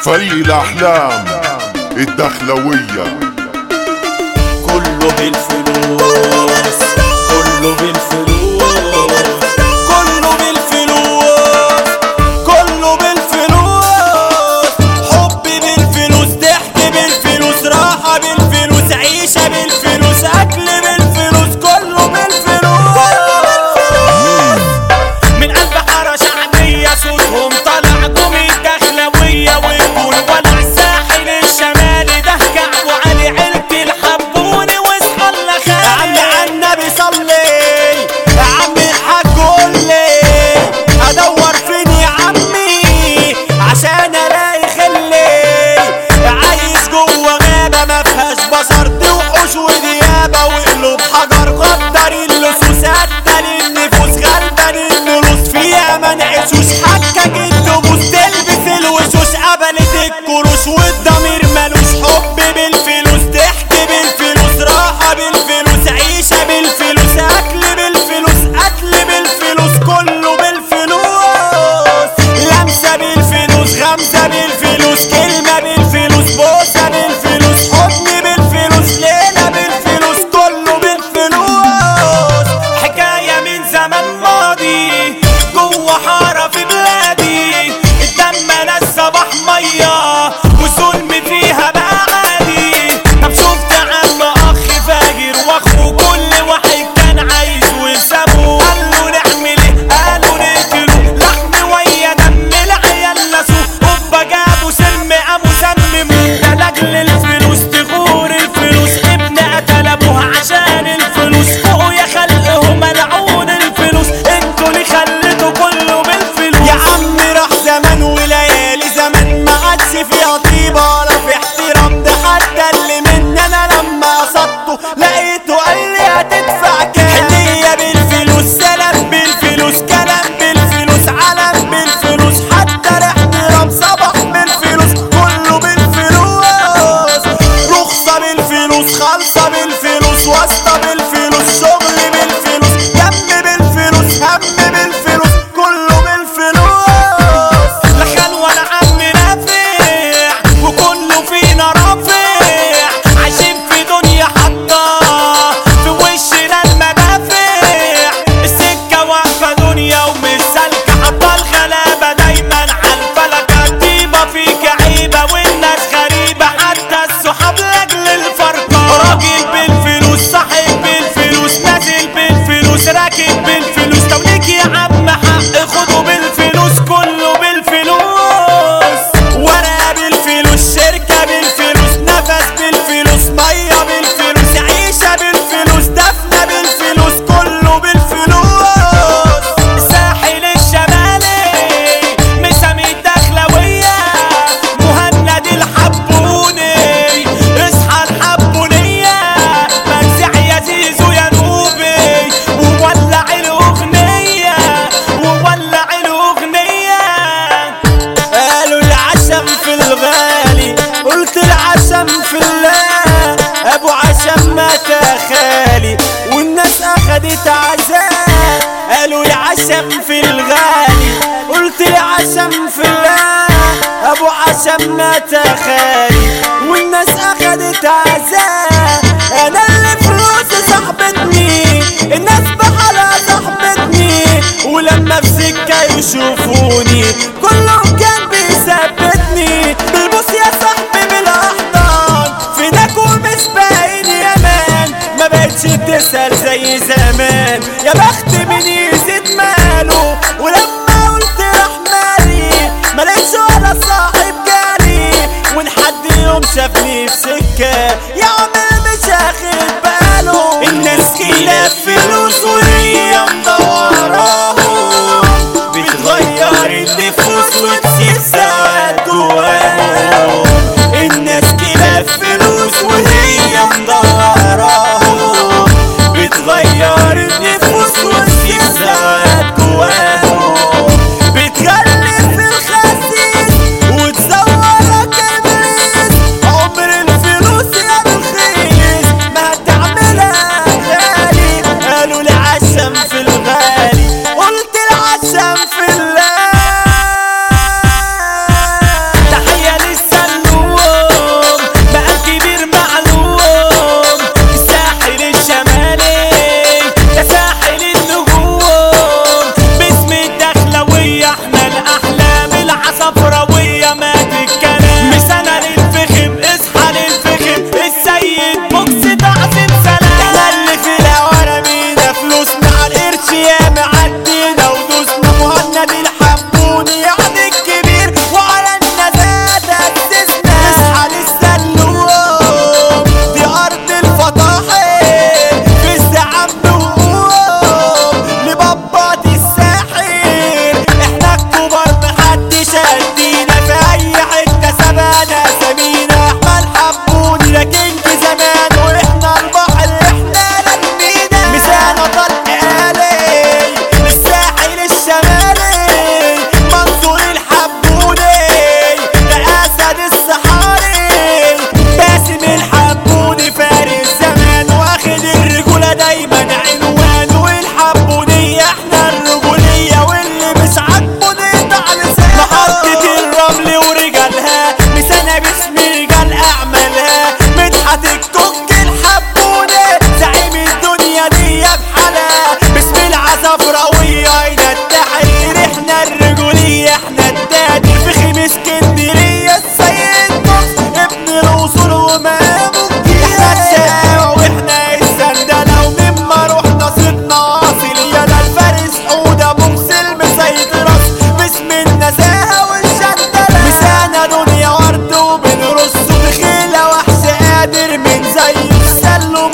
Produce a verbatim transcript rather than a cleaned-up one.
فريق الأحلام الدخلوية. كله بالفلوس كله بالفلوس كله بالفلوس كله بالفلوس، حب بالفلوس، ضحك بالفلوس، راحة بالفلوس، عيشة بالفلوس، أكل بالفلوس، كله بالفلوس. من قلب حارة شعبية صوتهم طلع قوم الدخلوية، ويكون ولع الساحل الشمالي ده كعب وعلي عيلة الحبوني واصحى الله خير. يا عم عالنبي صلي، يا عم الحاج قولي ادور فين يا عمي عشان الاقي خلي، عايش جوه غابة ما فيهاش بشر، دي وحوش وديابة وقلوب حجر، غدر اللصوص قتل النفوس، غلبان النلوص فيها ما نعيشوش، حكك الدبوس تلبس الوشوش، قبلت الكروش والضمير ملوش، حب بالفلوس، ضحك بالفلوس، راحة بالفلوس، عيشة بالفلوس، أكل بالفلوس، قتل بالفلوس، كله بالفلوس، لمسة بالفلوس، غمزة بالفلوس، كلمة بالفلوس، بوسة بالفلوس، حضن بالفلوس، ليلة بالفلوس، كله بالفلوس. حكاية من زمن ماضي جوه حارة في بلادي، الدم ناس صباح مية والظلم فيها بقى عادي. طب شفت عم اخ فاجر واخوه كل واحد كان عايز وسابه، قالوا نعمل ايه؟ قالوا نقتله، لحم ويا دم العيال نسوه، هوبا جابوا سم قاموا سمموه، ده لاجل الفلوس تغور الفلوس، ابن قتل ابوه عشان الفلوس، فوقوا يا خلقه ملعون الفلوس، انتوا اللي خليتوا كله بالفلوس. يا عم راح زمان وليالي زمان ما عادش فيها طيبة ولا في احترام، ده حتى اللي مني انا لما قصدته لقيته قال لي هتدفع كام، هدية بالفلوس، سلام بالفلوس، كلام بالفلوس، علم بالفلوس، حتى الاحترام صباح بالفلوس، كله بالفلوس، رخصة بالفلوس، خالصة بالفلوس، واسطة بالفلوس، شغل بالفلوس، دم بالفلوس، هم بالفلوس، كله بالفلوس. لا خال ولا عم نافع وكله فينا رافع، عايشين في دنيا حطة في وشنا المدافع، السكة واقفة دنيا ومش سالكة، حاطة الغلابة دايما عالفلكة، طيبة فيك عيبة والناس غريبة، حتى الصحاب لاجل الفرقة، راجل بالفلوس، صاحب بالفلوس، نازل بالفلوس، راكب بالفلوس، لو ليك يا عم حق خده بالفلوس، كله بالفلوس، ورقة بالفلوس، شركة بالفلوس، نفس بالفلوس، مية بالفلوس، عيشة بالفلوس، دفنة بالفلوس، كله بالفلوس. الساحل الشمالي مسامي الدخلوية، مهند الحبوني، اصحى الحبونية، منزع يا زيزو يا نوبي، وولع الأغنية وولع الأغنية. قالوا العشم في الغالي، قلت العشم في الله، ابو عشم مات خالي والناس اخدت عزاء، قالوا العشم في الغالي، قلت العشم في الله، ابو عشم مات خالي والناس اخدت عزاء، انا اللي فلوسي صاحبتني، الناس بحالها صاحبتني، ولما في سكة يشوفوني كلهم كان بيثبتني، بالبوس يا صاحبي بالاحضان، فينك ومش باين يا مان، ما بقتش تسأل زي زمان، يا بخت من يزيد ماله، ولما قلت راح مالي ملقتش ولا صاحب جالي، وان حد يوم شافني في سكة يعمل مش اخد باله، الناس كلها فلوس وهي مدوراهم، بتغير النفوس وتسيب سواد جواهم، الناس كلها فلوس وهي مدوراهم، بتغير النفوس وتسيب سواد زي السلم